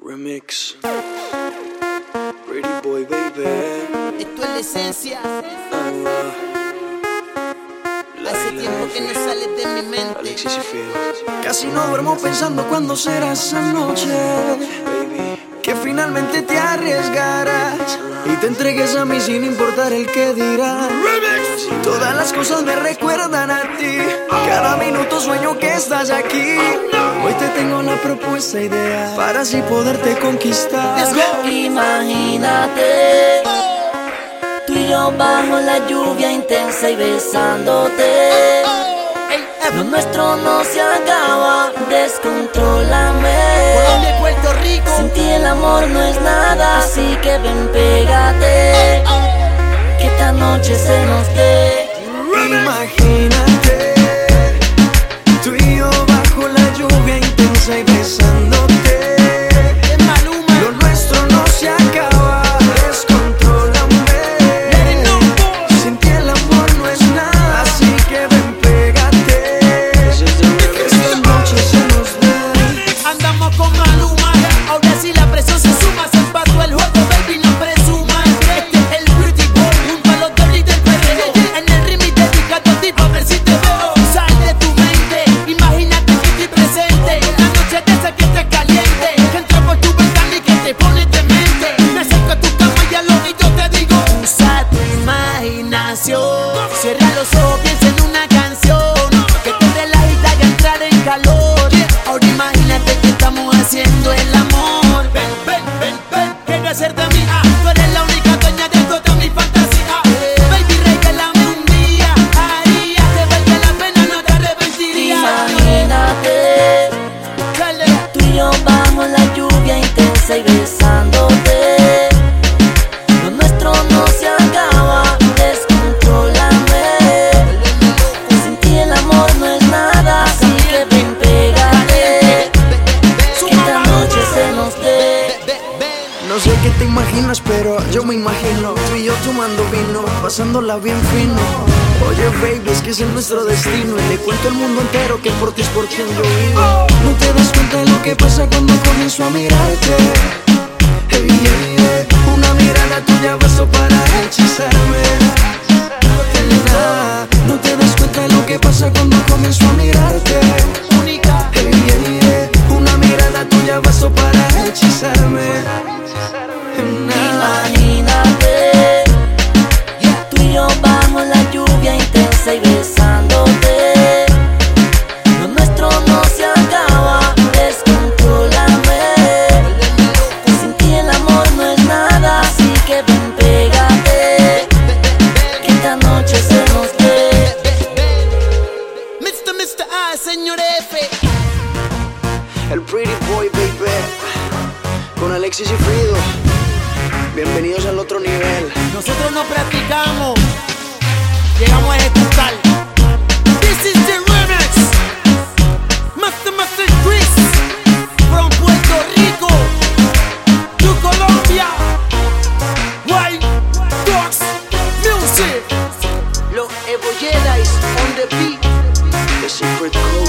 Remix. Pretty boy, baby. Esto es la esencia. Hace tiempo que no sales de mi mente. Alexis y Phil. Casi no duermo pensando cuándo será esa noche, Baby. que finalmente te arriesgarás y te entregues a mí sin importar el que dirán. Todas las cosas me recuerdan a ti. Cada minuto sueño que estás aquí. Hoy te tengo la propuesta ideal para así poderte conquistar. Imagínate, tú y yo bajo la lluvia intensa y besándote. Lo nuestro no se acaba, descontrólame. Colombia, Puerto Rico. Sin ti el amor no es nada, así que ven, pégate, que esta noche se nos dé. Imagínate, tú y yo bajo la lluvia intensa y besándote. Es Maluma. Lo nuestro no se acaba, descontrólame. Sin ti el amor no es nada, así que ven, pégate, que esta noche se nos dé. Andamos con Maluma. Ahora sí la presión se suma. Se empató el juego, baby, no presumas. Este es el pretty boy junto a los Dolly del perreo. En el remix dedicado a ti pa' ver si te veo. Sal de tu mente, imagínate que estoy presente. Una noche de esa que te caliente, que entra por tu ventana y que te pone demente. Me acerco a tu cama y al oído te digo: usa tu imaginación. Cierra los ojos, piensa en una canción que te relaja y te haga entrar en calor. Ahora imagínate que estamos haciendo el amor. Ven, ven, ven, ven, quiero hacerte mía. Tú eres la única dueña de toda mi fantasía. Baby, regálame un día. Haría que valga la pena, no te arrepentirías. Imagínate, Dale. tú y yo bajo la lluvia intensa y besándote. Lo nuestro no se acaba, descontrólame. Sin ti el amor no es nada, así que ven, pégate, que esta noche se nos dé. No sé qué te imaginas, pero yo me imagino tú y yo tomando vino, pasándola bien fino. Oye, baby, es que es nuestro destino y le cuento al mundo entero que por ti es por quien yo vivo. No te das cuenta de lo que pasa cuando comienzo a mirarte. Hey, yeah, yeah. Una mirada tuya bastó para hechizarme. No te das cuenta de lo que pasa cuando comienzo a mirarte. Única. Hey, yeah, yeah. Una mirada tuya bastó para hechizarme. Imagínate, tú y yo bajo la lluvia intensa y besándote. Lo nuestro no se acaba, descontrólame. Sin ti el amor no es nada, así que ven, pégate, que esta noche se nos dé. Mr. A, señor F. El Pretty Boy, baby. Con Alexis y Frido. Bienvenidos al otro nivel. Nosotros no practicamos, llegamos a ejecutar. This is the remix. Master Chris from Puerto Rico to Colombia. White Dogs Music. Los Evo Jedi's on the beat. The Secret Code.